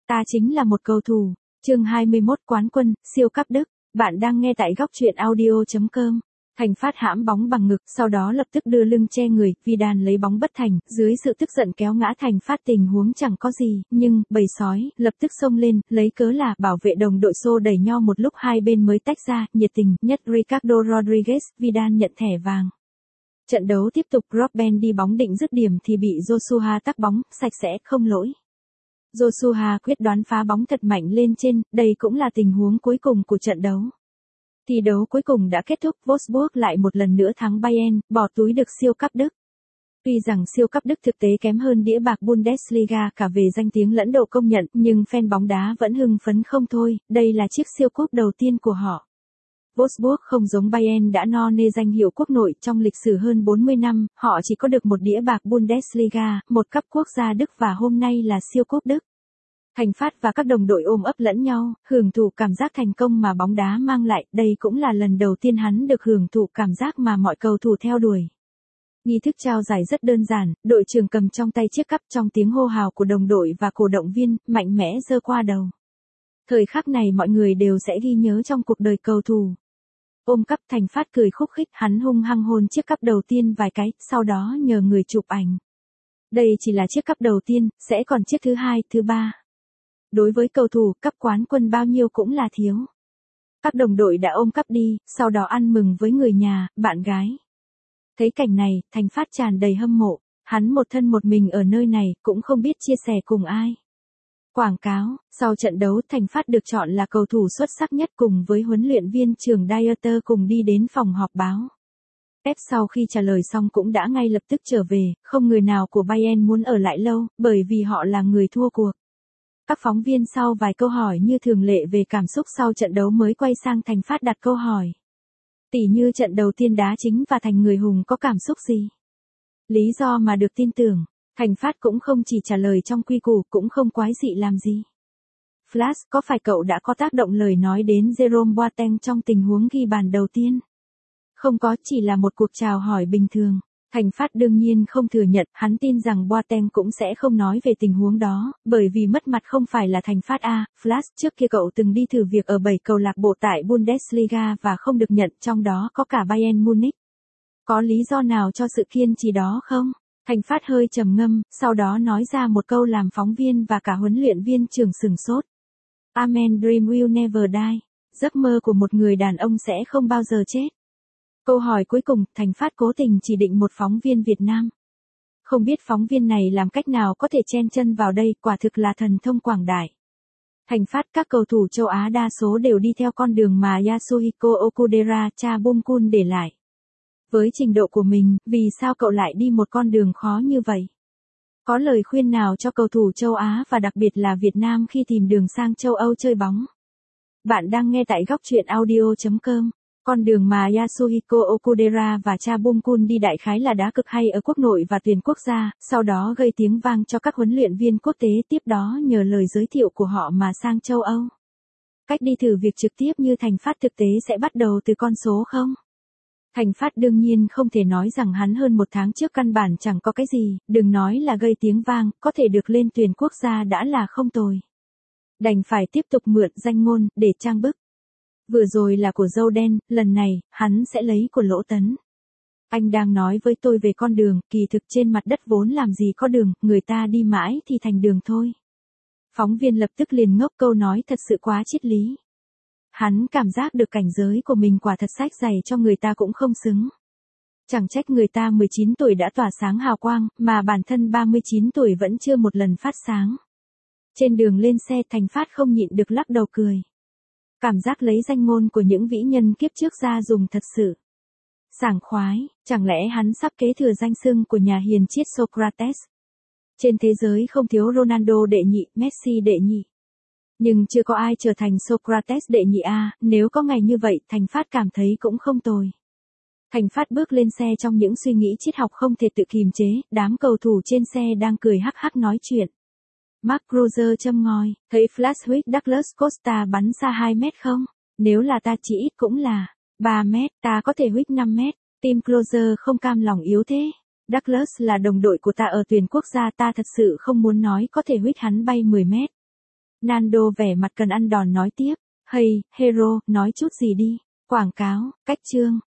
Ta chính là một cầu thủ. Chương 21 quán quân, siêu cấp Đức. Bạn đang nghe tại góc truyện audio.com. Thành Phát hãm bóng bằng ngực, sau đó lập tức đưa lưng che người, Vidal lấy bóng bất thành, dưới sự tức giận kéo ngã Thành Phát. Tình huống chẳng có gì, nhưng bầy sói lập tức xông lên, lấy cớ là bảo vệ đồng đội xô đẩy nhau một lúc hai bên mới tách ra, nhiệt tình nhất Ricardo Rodriguez, Vidal nhận thẻ vàng. Trận đấu tiếp tục, Robben đi bóng định dứt điểm thì bị Joshua tắc bóng, sạch sẽ, không lỗi. Joshua quyết đoán phá bóng thật mạnh lên trên, đây cũng là tình huống cuối cùng của trận đấu. Thi đấu cuối cùng đã kết thúc, Wolfsburg lại một lần nữa thắng Bayern, bỏ túi được siêu cấp Đức. Tuy rằng siêu cấp Đức thực tế kém hơn đĩa bạc Bundesliga cả về danh tiếng lẫn độ công nhận, nhưng fan bóng đá vẫn hưng phấn không thôi, đây là chiếc siêu cúp đầu tiên của họ. Wolfsburg không giống Bayern đã no nê danh hiệu quốc nội, trong lịch sử hơn 40 năm, họ chỉ có được một đĩa bạc Bundesliga, một cúp quốc gia Đức và hôm nay là siêu cúp Đức. Thành Phát và các đồng đội ôm ấp lẫn nhau, hưởng thụ cảm giác thành công mà bóng đá mang lại, đây cũng là lần đầu tiên hắn được hưởng thụ cảm giác mà mọi cầu thủ theo đuổi. Nghi thức trao giải rất đơn giản, đội trưởng cầm trong tay chiếc cúp trong tiếng hô hào của đồng đội và cổ động viên, mạnh mẽ giơ qua đầu. Thời khắc này mọi người đều sẽ ghi nhớ trong cuộc đời cầu thủ. Ôm cúp, Thành Phát cười khúc khích, hắn hung hăng hôn chiếc cúp đầu tiên vài cái, sau đó nhờ người chụp ảnh. Đây chỉ là chiếc cúp đầu tiên, sẽ còn chiếc thứ hai, thứ ba. Đối với cầu thủ, cúp quán quân bao nhiêu cũng là thiếu. Các đồng đội đã ôm cúp đi, sau đó ăn mừng với người nhà, bạn gái. Thấy cảnh này, Thành Phát tràn đầy hâm mộ, hắn một thân một mình ở nơi này, cũng không biết chia sẻ cùng ai. Quảng cáo, sau trận đấu Thành Phát được chọn là cầu thủ xuất sắc nhất cùng với huấn luyện viên trưởng Dieter cùng đi đến phòng họp báo. Pep sau khi trả lời xong cũng đã ngay lập tức trở về, không người nào của Bayern muốn ở lại lâu, bởi vì họ là người thua cuộc. Các phóng viên sau vài câu hỏi như thường lệ về cảm xúc sau trận đấu mới quay sang Thành Phát đặt câu hỏi. Tỉ như trận đầu tiên đá chính và thành người hùng có cảm xúc gì? Lý do mà được tin tưởng, Thành Phát cũng không chỉ trả lời trong quy củ cũng không quái dị làm gì. Flash, có phải cậu đã có tác động lời nói đến Jerome Boateng trong tình huống ghi bàn đầu tiên? Không có, chỉ là một cuộc chào hỏi bình thường. Thành Phát đương nhiên không thừa nhận, hắn tin rằng Boateng cũng sẽ không nói về tình huống đó, bởi vì mất mặt không phải là Thành Phát a. Flash, trước kia cậu từng đi thử việc ở 7 câu lạc bộ tại Bundesliga và không được nhận, trong đó có cả Bayern Munich. Có lý do nào cho sự kiên trì đó không? Thành Phát hơi trầm ngâm, sau đó nói ra một câu làm phóng viên và cả huấn luyện viên trưởng sửng sốt. Amen, dream will never die. Giấc mơ của một người đàn ông sẽ không bao giờ chết. Câu hỏi cuối cùng, Thành Phát cố tình chỉ định một phóng viên Việt Nam. Không biết phóng viên này làm cách nào có thể chen chân vào đây, quả thực là thần thông quảng đại. Thành Phát, các cầu thủ châu Á đa số đều đi theo con đường mà Yasuhiko Okudera, cha Bumkun để lại. Với trình độ của mình, vì sao cậu lại đi một con đường khó như vậy? Có lời khuyên nào cho cầu thủ châu Á và đặc biệt là Việt Nam khi tìm đường sang châu Âu chơi bóng? Bạn đang nghe tại góc truyện audio.com. Con đường mà Yasuhiko Okudera và cha Bumkun đi đại khái là đá cực hay ở quốc nội và tuyển quốc gia, sau đó gây tiếng vang cho các huấn luyện viên quốc tế, tiếp đó nhờ lời giới thiệu của họ mà sang châu Âu. Cách đi thử việc trực tiếp như Thành Phát thực tế sẽ bắt đầu từ con số không? Thành Phát đương nhiên không thể nói rằng hắn hơn một tháng trước căn bản chẳng có cái gì, đừng nói là gây tiếng vang, có thể được lên tuyển quốc gia đã là không tồi. Đành phải tiếp tục mượn danh ngôn, để trang bức. Vừa rồi là của dâu đen, lần này, hắn sẽ lấy của Lỗ Tấn. Anh đang nói với tôi về con đường, kỳ thực trên mặt đất vốn làm gì có đường, người ta đi mãi thì thành đường thôi. Phóng viên lập tức liền ngốc, câu nói thật sự quá triết lý. Hắn cảm giác được cảnh giới của mình quả thật sách dày cho người ta cũng không xứng. Chẳng trách người ta 19 tuổi đã tỏa sáng hào quang, mà bản thân 39 tuổi vẫn chưa một lần phát sáng. Trên đường lên xe Thành Phát không nhịn được lắc đầu cười. Cảm giác lấy danh ngôn của những vĩ nhân kiếp trước ra dùng thật sự sảng khoái, chẳng lẽ hắn sắp kế thừa danh xưng của nhà hiền triết Socrates? Trên thế giới không thiếu Ronaldo đệ nhị, Messi đệ nhị. Nhưng chưa có ai trở thành Socrates đệ nhị a, nếu có ngày như vậy, Thành Phát cảm thấy cũng không tồi. Thành Phát bước lên xe trong những suy nghĩ triết học không thể tự kìm chế, đám cầu thủ trên xe đang cười hắc hắc nói chuyện. Mark Roger châm ngòi, thấy Flash huyết Douglas Costa bắn xa 2 mét không? Nếu là ta chỉ ít cũng là 3 mét, ta có thể huyết 5 mét. Tim Closer không cam lòng yếu thế. Douglas là đồng đội của ta ở tuyển quốc gia, ta thật sự không muốn nói có thể huyết hắn bay 10 mét. Nando vẻ mặt cần ăn đòn nói tiếp. Hey, hero, nói chút gì đi. Quảng cáo, cách chương.